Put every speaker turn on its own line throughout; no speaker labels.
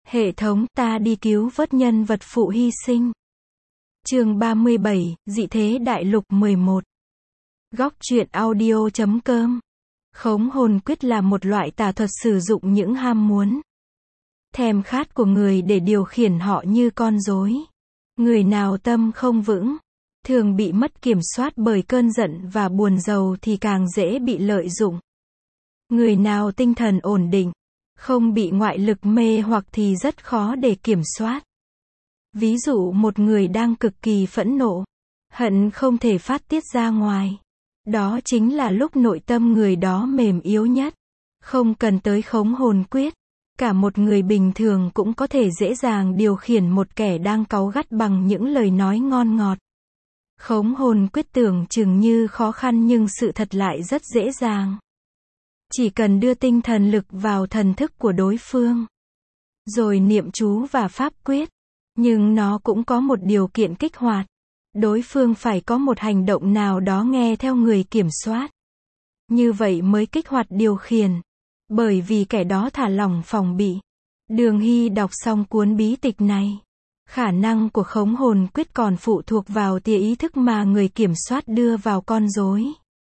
Hệ thống, ta đi cứu vớt nhân vật phụ hy sinh. Chương 37, Dị thế đại lục 11. Góc truyện audio.com. Khống hồn quyết là một loại tà thuật sử dụng những ham muốn, thèm khát của người để điều khiển họ như con rối. Người nào tâm không vững, thường bị mất kiểm soát bởi cơn giận và buồn rầu thì càng dễ bị lợi dụng. Người nào tinh thần ổn định, không bị ngoại lực mê hoặc thì rất khó để kiểm soát. Ví dụ một người đang cực kỳ phẫn nộ, hận không thể phát tiết ra ngoài. Đó chính là lúc nội tâm người đó mềm yếu nhất. Không cần tới khống hồn quyết, cả một người bình thường cũng có thể dễ dàng điều khiển một kẻ đang cáu gắt bằng những lời nói ngon ngọt. Khống hồn quyết tưởng chừng như khó khăn nhưng sự thật lại rất dễ dàng. Chỉ cần đưa tinh thần lực vào thần thức của đối phương, rồi niệm chú và pháp quyết. Nhưng nó cũng có một điều kiện kích hoạt. Đối phương phải có một hành động nào đó nghe theo người kiểm soát. Như vậy mới kích hoạt điều khiển. Bởi vì kẻ đó thả lỏng phòng bị. Đường Hy đọc xong cuốn bí tịch này. Khả năng của khống hồn quyết còn phụ thuộc vào tia ý thức mà người kiểm soát đưa vào con rối.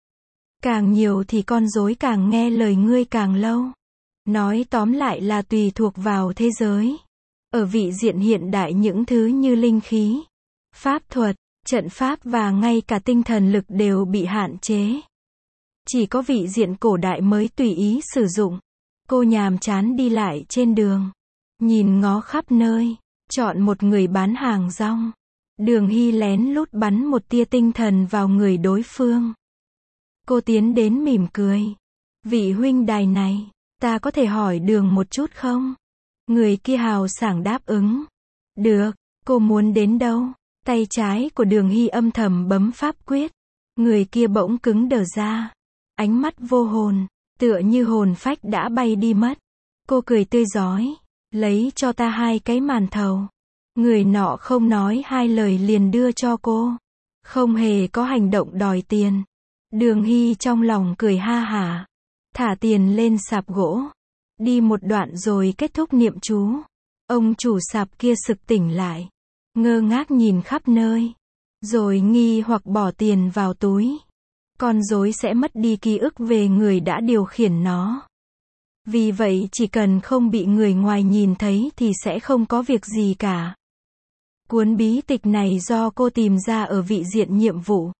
Càng nhiều thì con rối càng nghe lời ngươi càng lâu. Nói tóm lại là tùy thuộc vào thế giới. Ở vị diện hiện đại những thứ như linh khí, pháp thuật, trận pháp và ngay cả tinh thần lực đều bị hạn chế. Chỉ có vị diện cổ đại mới tùy ý sử dụng. Cô nhàm chán đi lại trên đường, nhìn ngó khắp nơi, chọn một người bán hàng rong. Đường Hy lén lút bắn một tia tinh thần vào người đối phương. Cô tiến đến mỉm cười. Vị huynh đài này, ta có thể hỏi đường một chút không? Người kia hào sảng đáp ứng. Được, cô muốn đến đâu? Tay trái của Đường Hy âm thầm bấm pháp quyết. Người kia bỗng cứng đờ ra. Ánh mắt vô hồn, tựa như hồn phách đã bay đi mất. Cô cười tươi rói. Lấy cho ta 2 cái màn thầu. Người nọ không nói 2 lời liền đưa cho cô. Không hề có hành động đòi tiền. Đường Hy trong lòng cười ha hả. Thả tiền lên sạp gỗ. Đi một đoạn rồi kết thúc niệm chú. Ông chủ sạp kia sực tỉnh lại. Ngơ ngác nhìn khắp nơi. Rồi nghi hoặc bỏ tiền vào túi. Con rối sẽ mất đi ký ức về người đã điều khiển nó. Vì vậy chỉ cần không bị người ngoài nhìn thấy thì sẽ không có việc gì cả. Cuốn bí tịch này do cô tìm ra ở vị diện nhiệm vụ.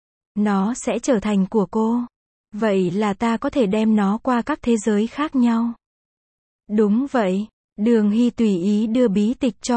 Nó sẽ trở thành của cô. Vậy là ta có thể đem nó qua các thế giới khác nhau. Đúng vậy, Đường Hy tùy ý đưa bí tịch cho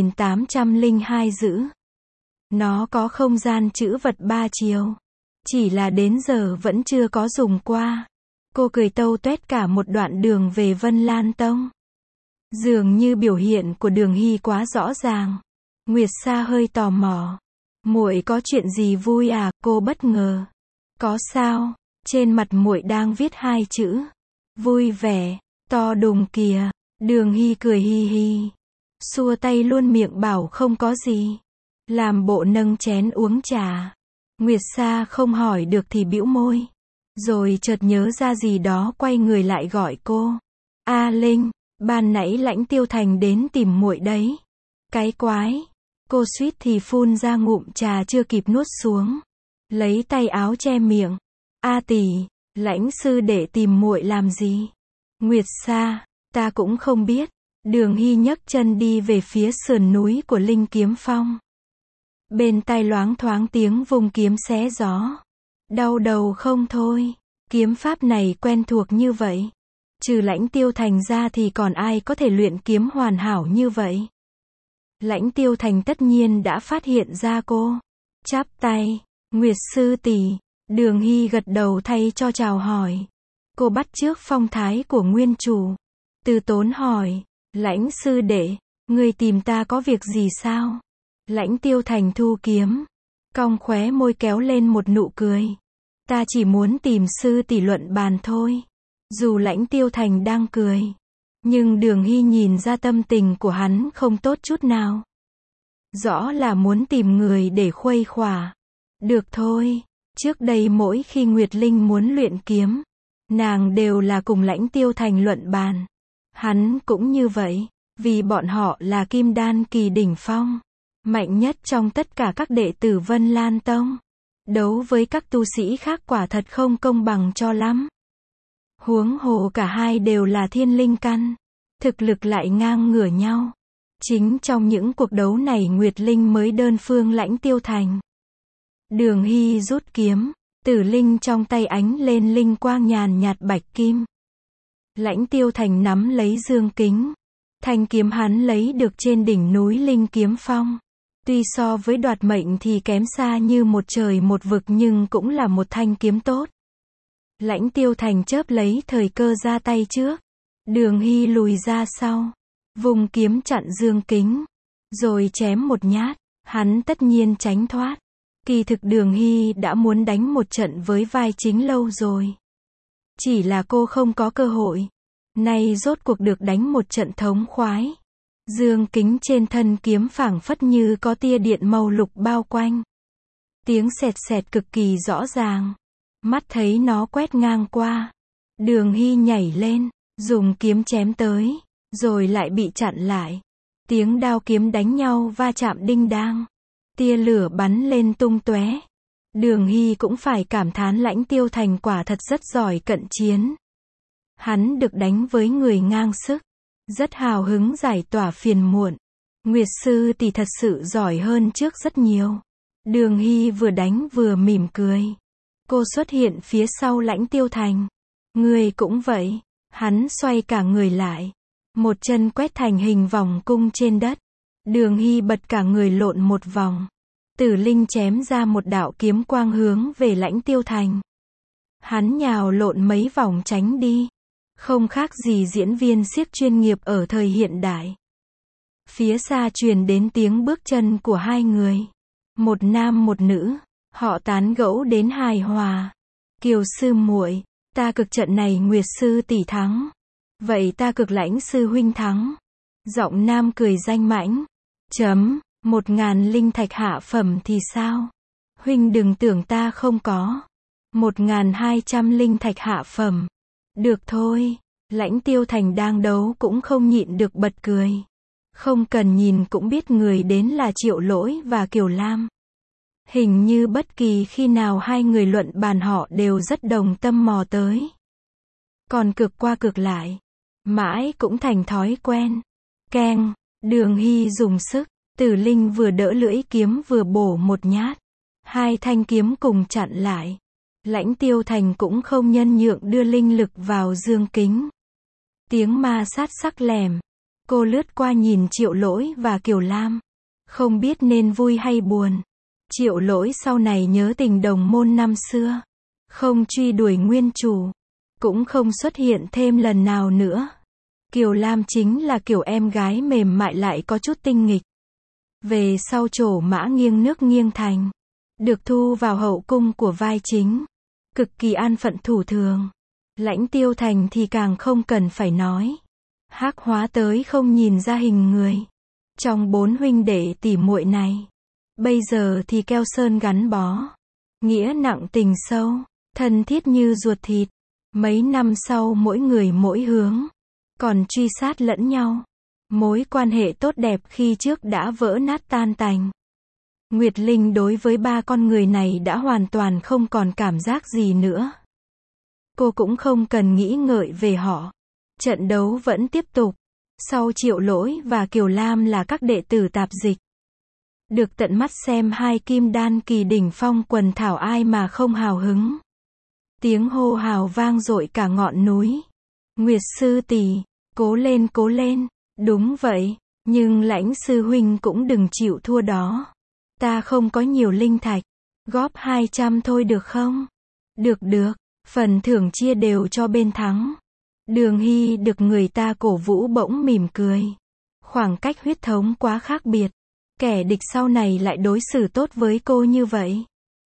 1802 giữ. Nó có không gian trữ vật 3 chiều. Chỉ là đến giờ vẫn chưa có dùng qua. Cô cười tâu tuét cả một đoạn đường về Vân Lan Tông. Dường như biểu hiện của Đường Hy quá rõ ràng. Nguyệt Sa hơi tò mò. Muội có chuyện gì vui à? Cô bất ngờ. Có sao? Trên mặt muội đang viết 2 chữ. Vui vẻ. To đùng kìa. Đường Hy cười hi hi. Xua tay luôn miệng bảo không có gì. Làm bộ nâng chén uống trà. Nguyệt Sa không hỏi được thì bĩu môi. Rồi chợt nhớ ra gì đó quay người lại gọi cô. A Linh, ban nãy Lãnh Tiêu Thành đến tìm muội đấy. Cái quái. Cô suýt thì phun ra ngụm trà chưa kịp nuốt xuống. Lấy tay áo che miệng. A tỷ, Lãnh sư đệ tìm muội làm gì? Nguyệt Sa, ta cũng không biết. Đường Hy nhấc chân đi về phía sườn núi của Linh Kiếm Phong. Bên tai loáng thoáng tiếng vung kiếm xé gió. Đau đầu không thôi. Kiếm pháp này quen thuộc như vậy. Trừ Lãnh Tiêu Thành ra thì còn ai có thể luyện kiếm hoàn hảo như vậy? Lãnh Tiêu Thành tất nhiên đã phát hiện ra cô. Chắp tay. Nguyệt sư tỷ. Đường Hy gật đầu thay cho chào hỏi. Cô bắt chước phong thái của nguyên chủ. Từ tốn hỏi. Lãnh sư đệ, ngươi tìm ta có việc gì sao? Lãnh Tiêu Thành thu kiếm. Cong khóe môi kéo lên một nụ cười. Ta chỉ muốn tìm sư tỷ luận bàn thôi. Dù Lãnh Tiêu Thành đang cười. Nhưng Đường Hy nhìn ra tâm tình của hắn không tốt chút nào. Rõ là muốn tìm người để khuây khỏa. Được thôi. Trước đây mỗi khi Nguyệt Linh muốn luyện kiếm, nàng đều là cùng Lãnh Tiêu Thành luận bàn. Hắn cũng như vậy. Vì bọn họ là kim đan kỳ đỉnh phong, mạnh nhất trong tất cả các đệ tử Vân Lan Tông. Đấu với các tu sĩ khác quả thật không công bằng cho lắm. Huống hồ cả hai đều là thiên linh căn, thực lực lại ngang ngửa nhau. Chính trong những cuộc đấu này Nguyệt Linh mới đơn phương lãnh Tiêu Thành. Đường Hy rút kiếm, Tử Linh trong tay ánh lên linh quang nhàn nhạt bạch kim. Lãnh Tiêu Thành nắm lấy dương kính. Thanh kiếm hắn lấy được trên đỉnh núi Linh Kiếm Phong. Tuy so với đoạt mệnh thì kém xa như một trời một vực nhưng cũng là một thanh kiếm tốt. Lãnh Tiêu Thành chớp lấy thời cơ ra tay trước. Đường Hy lùi ra sau. Vùng kiếm chặn dương kính. Rồi chém một nhát. Hắn tất nhiên tránh thoát. Kỳ thực Đường Hy đã muốn đánh một trận với vai chính lâu rồi. Chỉ là cô không có cơ hội. Nay rốt cuộc được đánh một trận thống khoái. Dương kính trên thân kiếm phảng phất như có tia điện màu lục bao quanh. Tiếng sẹt sẹt cực kỳ rõ ràng. Mắt thấy nó quét ngang qua. Đường Hy nhảy lên, dùng kiếm chém tới, rồi lại bị chặn lại. Tiếng đao kiếm đánh nhau va chạm đinh đang. Tia lửa bắn lên tung tóe. Đường Hy cũng phải cảm thán Lãnh Tiêu Thành quả thật rất giỏi cận chiến. Hắn được đánh với người ngang sức. Rất hào hứng giải tỏa phiền muộn. Nguyệt sư tỷ thật sự giỏi hơn trước rất nhiều. Đường Hy vừa đánh vừa mỉm cười. Cô xuất hiện phía sau Lãnh Tiêu Thành. Người cũng vậy. Hắn xoay cả người lại. Một chân quét thành hình vòng cung trên đất. Đường Hy bật cả người lộn một vòng. Tử Linh chém ra một đạo kiếm quang hướng về Lãnh Tiêu Thành. Hắn nhào lộn mấy vòng tránh đi. Không khác gì diễn viên xiếc chuyên nghiệp ở thời hiện đại. Phía xa truyền đến tiếng bước chân của hai người. Một nam một nữ. Họ tán gẫu đến hài hòa. Kiều sư muội, ta cực trận này Nguyệt sư tỷ thắng. Vậy ta cực Lãnh sư huynh thắng. Giọng nam cười danh mãnh. 1.000 linh thạch hạ phẩm thì sao? Huynh đừng tưởng ta không có. 1.200 linh thạch hạ phẩm. Được thôi. Lãnh Tiêu Thành đang đấu cũng không nhịn được bật cười. Không cần nhìn cũng biết người đến là Triệu Lỗi và Kiều Lam. Hình như bất kỳ khi nào hai người luận bàn họ đều rất đồng tâm mò tới. Còn cực qua cực lại. Mãi cũng thành thói quen. Keng, Đường Hy dùng sức. Tử Linh vừa đỡ lưỡi kiếm vừa bổ một nhát. Hai thanh kiếm cùng chặn lại. Lãnh Tiêu Thành cũng không nhân nhượng đưa linh lực vào dương kính. Tiếng ma sát sắc lẻm. Cô lướt qua nhìn Triệu Lỗi và Kiều Lam. Không biết nên vui hay buồn. Triệu Lỗi sau này nhớ tình đồng môn năm xưa. Không truy đuổi nguyên chủ. Cũng không xuất hiện thêm lần nào nữa. Kiều Lam chính là kiểu em gái mềm mại lại có chút tinh nghịch. Về sau trổ mã nghiêng nước nghiêng thành. Được thu vào hậu cung của vai chính. Cực kỳ an phận thủ thường. Lãnh Tiêu Thành thì càng không cần phải nói. Hắc hóa tới không nhìn ra hình người. Trong 4 huynh đệ tỷ muội này. Bây giờ thì keo sơn gắn bó. Nghĩa nặng tình sâu. Thân thiết như ruột thịt. Mấy năm sau mỗi người mỗi hướng. Còn truy sát lẫn nhau. Mối quan hệ tốt đẹp khi trước đã vỡ nát tan tành. Nguyệt Linh đối với ba con người này đã hoàn toàn không còn cảm giác gì nữa. Cô cũng không cần nghĩ ngợi về họ. Trận đấu vẫn tiếp tục. Sau Triệu Lỗi và Kiều Lam là các đệ tử tạp dịch. Được tận mắt xem hai kim đan kỳ đỉnh phong quần thảo ai mà không hào hứng. Tiếng hô hào vang dội cả ngọn núi. Nguyệt sư tỷ, cố lên cố lên. Đúng vậy, nhưng Lãnh sư huynh cũng đừng chịu thua đó. Ta không có nhiều linh thạch. Góp 200 thôi được không? Được được, phần thưởng chia đều cho bên thắng. Đường Hy được người ta cổ vũ bỗng mỉm cười. Khoảng cách huyết thống quá khác biệt. Kẻ địch sau này lại đối xử tốt với cô như vậy.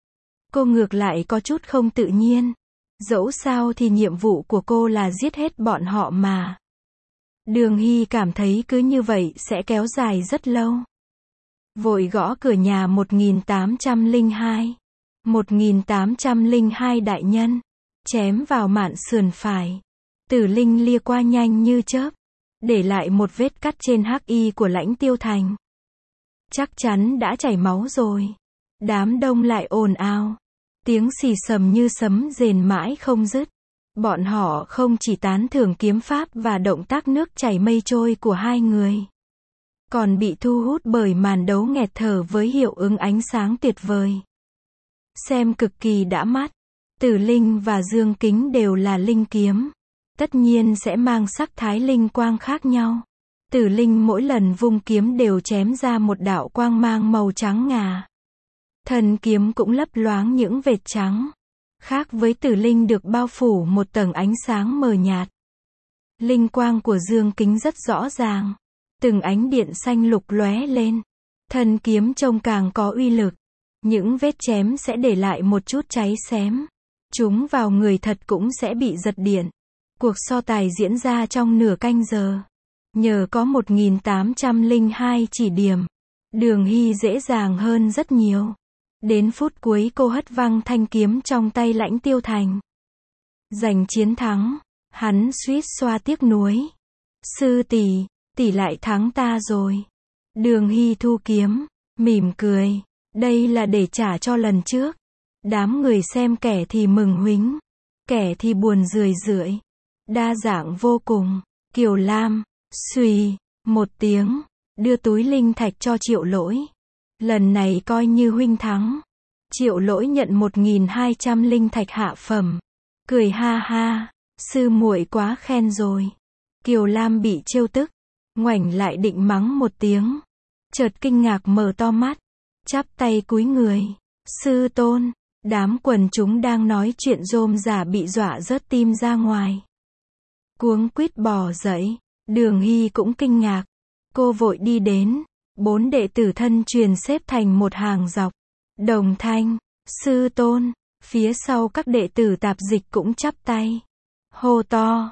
Cô ngược lại có chút không tự nhiên. Dẫu sao thì nhiệm vụ của cô là giết hết bọn họ mà. Đường Hy cảm thấy cứ như vậy sẽ kéo dài rất lâu. Vội gõ cửa nhà 1802. 1802 đại nhân. Chém vào mạn sườn phải. Tử Linh lia qua nhanh như chớp. để lại một vết cắt trên hắc y của Lãnh Tiêu Thành. Chắc chắn đã chảy máu rồi. Đám đông lại ồn ào. Tiếng xì xầm như sấm rền mãi không dứt. Bọn họ không chỉ tán thưởng kiếm pháp và động tác nước chảy mây trôi của hai người, còn bị thu hút bởi màn đấu nghẹt thở với hiệu ứng ánh sáng tuyệt vời. Xem cực kỳ đã mắt. Tử Linh và Dương Kính đều là linh kiếm. Tất nhiên sẽ mang sắc thái linh quang khác nhau. Tử Linh mỗi lần vung kiếm đều chém ra một đạo quang mang màu trắng ngà. Thân kiếm cũng lấp loáng những vệt trắng. Khác với Tử Linh được bao phủ một tầng ánh sáng mờ nhạt. Linh quang của Dương Kính rất rõ ràng. Từng ánh điện xanh lục lóe lên. Thân kiếm trông càng có uy lực. Những vết chém sẽ để lại một chút cháy xém. Chúng vào người thật cũng sẽ bị giật điện. Cuộc so tài diễn ra trong nửa canh giờ. Nhờ có 1802 chỉ điểm, Đường Hy dễ dàng hơn rất nhiều. Đến phút cuối cô hất văng thanh kiếm trong tay Lãnh Tiêu Thành. Giành chiến thắng, hắn suýt xoa tiếc nuối. Sư tỷ, tỷ lại thắng ta rồi. Đường Hy thu kiếm, mỉm cười. Đây là để trả cho lần trước. Đám người xem kẻ thì mừng huýnh, kẻ thì buồn rười rượi. Đa dạng vô cùng. Kiều Lam, xùy, một tiếng, đưa túi linh thạch cho Triệu Lỗi. Lần này coi như huynh thắng. Triệu Lỗi nhận 1200 linh thạch hạ phẩm. Cười ha ha, sư muội quá khen rồi. Kiều Lam bị trêu tức, ngoảnh lại định mắng một tiếng. Chợt kinh ngạc mở to mắt, chắp tay cúi người. Sư tôn, đám quần chúng đang nói chuyện rôm rả bị dọa rớt tim ra ngoài. Cuống quýt bò dậy, Đường Hy cũng kinh ngạc. Cô vội đi đến, 4 đệ tử thân truyền xếp thành một hàng dọc. Đồng thanh, sư tôn, phía sau các đệ tử tạp dịch cũng chắp tay. Hô to,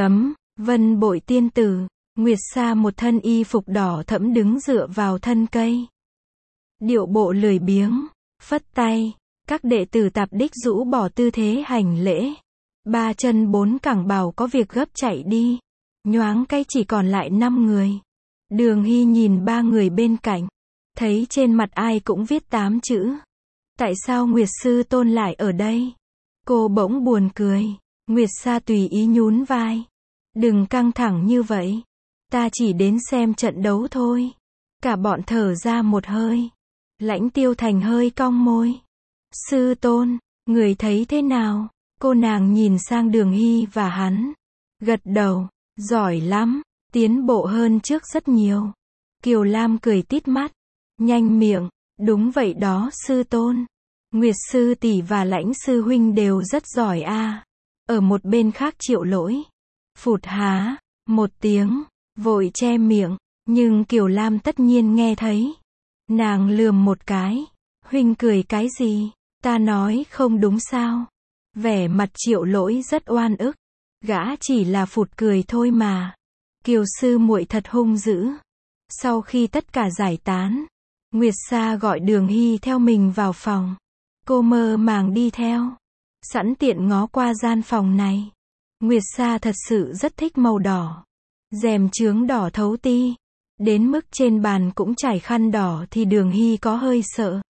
Vân Bội tiên tử, Nguyệt Sa một thân y phục đỏ thẫm đứng dựa vào thân cây. Điệu bộ lười biếng, phất tay, các đệ tử tạp đích rũ bỏ tư thế hành lễ. 3 chân 4 cẳng bảo có việc gấp chạy đi. Nhoáng cái chỉ còn lại 5 người. Đường Hy nhìn 3 người bên cạnh, thấy trên mặt ai cũng viết 8 chữ. Tại sao Nguyệt sư tôn lại ở đây? Cô bỗng buồn cười. Nguyệt Sa tùy ý nhún vai. Đừng căng thẳng như vậy. Ta chỉ đến xem trận đấu thôi. Cả bọn thở ra một hơi. Lãnh Tiêu Thành hơi cong môi. Sư tôn, người thấy thế nào? Cô nàng nhìn sang Đường Hy và hắn. Gật đầu. Giỏi lắm. Tiến bộ hơn trước rất nhiều. Kiều Lam cười tít mắt. Nhanh miệng. Đúng vậy đó sư tôn. Nguyệt sư tỷ và Lãnh sư huynh đều rất giỏi a. Ở một bên khác Triệu Lỗi. Phụt há. Một tiếng. Vội che miệng. Nhưng Kiều Lam tất nhiên nghe thấy. Nàng lườm một cái. Huynh cười cái gì? Ta nói không đúng sao? Vẻ mặt Triệu Lỗi rất oan ức. Gã chỉ là phụt cười thôi mà. Kiều sư muội thật hung dữ. Sau khi tất cả giải tán, Nguyệt Sa gọi Đường Hy theo mình vào phòng. Cô mơ màng đi theo. Sẵn tiện ngó qua gian phòng này. Nguyệt Sa thật sự rất thích màu đỏ. Rèm chướng đỏ thấu ti. Đến mức trên bàn cũng trải khăn đỏ thì Đường Hy có hơi sợ.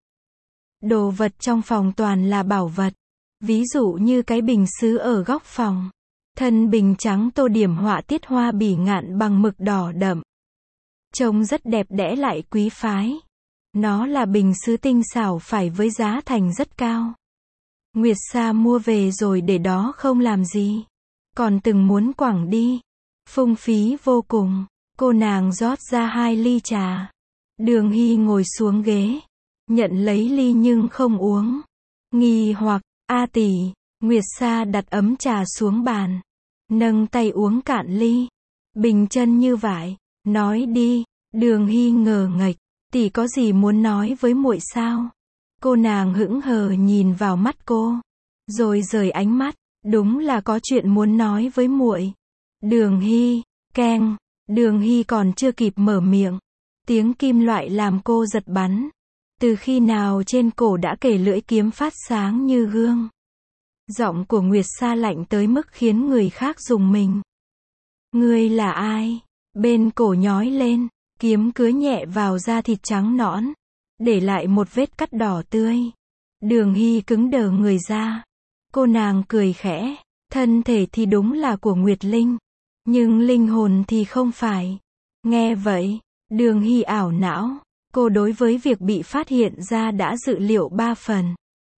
Đồ vật trong phòng toàn là bảo vật. Ví dụ như cái bình sứ ở góc phòng. Thân bình trắng tô điểm họa tiết hoa bỉ ngạn bằng mực đỏ đậm. Trông rất đẹp đẽ lại quý phái. Nó là bình sứ tinh xảo phải với giá thành rất cao. Nguyệt Sa mua về rồi để đó không làm gì. Còn từng muốn quẳng đi. Phung phí vô cùng. Cô nàng rót ra 2 ly trà. Đường Hy ngồi xuống ghế. Nhận lấy ly nhưng không uống. Nghi hoặc, a tỷ. Nguyệt Sa đặt ấm trà xuống bàn. Nâng tay uống cạn ly. Bình chân như vải. Nói đi. Đường Hy ngờ nghệch. Tỷ có gì muốn nói với muội sao? Cô nàng hững hờ nhìn vào mắt cô. Rồi rời ánh mắt. Đúng là có chuyện muốn nói với muội. Đường Hy. Keng. Đường Hy còn chưa kịp mở miệng. Tiếng kim loại làm cô giật bắn. Từ khi nào trên cổ đã kề lưỡi kiếm phát sáng như gương. Giọng của Nguyệt Sa lạnh tới mức khiến người khác rùng mình. Ngươi là ai? bên cổ nhói lên, kiếm cứa nhẹ vào da thịt trắng nõn, để lại một vết cắt đỏ tươi. Đường Hy cứng đờ người ra. Cô nàng cười khẽ, thân thể thì đúng là của Nguyệt Linh, nhưng linh hồn thì không phải. Nghe vậy, Đường Hy ảo não, cô đối với việc bị phát hiện ra đã dự liệu 3 phần.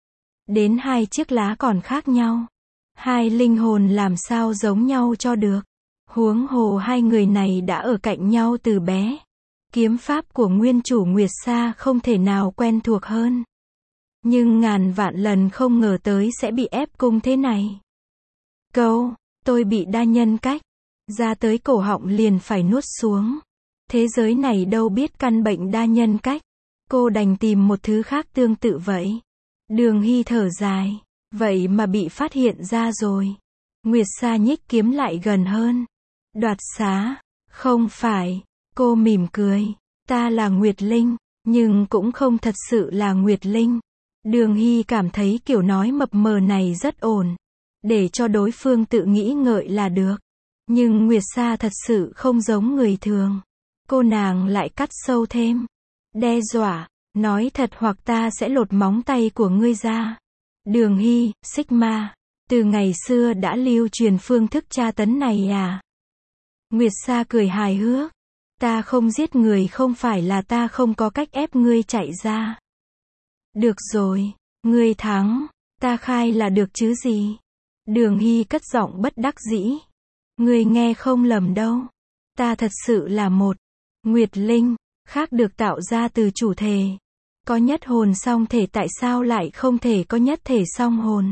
Đến 2 chiếc lá còn khác nhau. 2 linh hồn làm sao giống nhau cho được. Huống hồ 2 người này đã ở cạnh nhau từ bé. Kiếm pháp của nguyên chủ Nguyệt Sa không thể nào quen thuộc hơn. Nhưng ngàn vạn lần không ngờ tới sẽ bị ép cung thế này. Câu, tôi bị đa nhân cách, ra tới cổ họng liền phải nuốt xuống. Thế giới này đâu biết căn bệnh đa nhân cách. Cô đành tìm một thứ khác tương tự vậy. Đường Hy thở dài. Vậy mà bị phát hiện ra rồi. Nguyệt Sa nhích kiếm lại gần hơn. Đoạt xá. Không phải. Cô mỉm cười. Ta là Nguyệt Linh, nhưng cũng không thật sự là Nguyệt Linh. Đường Hy cảm thấy kiểu nói mập mờ này rất ổn. Để cho đối phương tự nghĩ ngợi là được. Nhưng Nguyệt Sa thật sự không giống người thường. Cô nàng lại cắt sâu thêm. Đe dọa, nói thật hoặc ta sẽ lột móng tay của ngươi ra. Đường Hy, Sigma, từ ngày xưa đã lưu truyền phương thức tra tấn này à? Nguyệt Sa cười hài hước. Ta không giết người không phải là ta không có cách ép ngươi chạy ra. Được rồi, ngươi thắng, ta khai là được chứ gì? Đường Hy cất giọng bất đắc dĩ. Ngươi nghe không lầm đâu. Ta thật sự là một Nguyệt Linh, khác được tạo ra từ chủ thể. Có nhất hồn song thể tại sao lại không thể có nhất thể song hồn?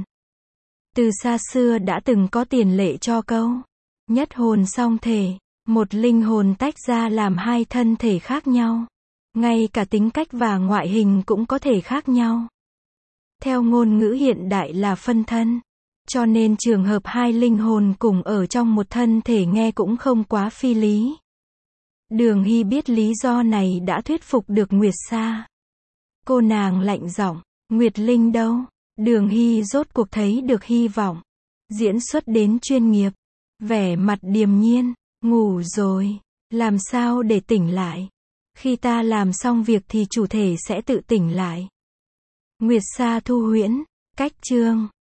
Từ xa xưa đã từng có tiền lệ cho câu nhất hồn song thể, một linh hồn tách ra làm 2 thân thể khác nhau. Ngay cả tính cách và ngoại hình cũng có thể khác nhau. Theo ngôn ngữ hiện đại là phân thân. Cho nên trường hợp 2 linh hồn cùng ở trong một thân thể nghe cũng không quá phi lý. Đường Hy biết lý do này đã thuyết phục được Nguyệt Sa. Cô nàng lạnh giọng, Nguyệt Linh đâu? Đường Hy rốt cuộc thấy được hy vọng. Diễn xuất đến chuyên nghiệp. Vẻ mặt điềm nhiên, ngủ rồi. Làm sao để tỉnh lại? Khi ta làm xong việc thì chủ thể sẽ tự tỉnh lại. Nguyệt Sa thu huyễn, cách chương.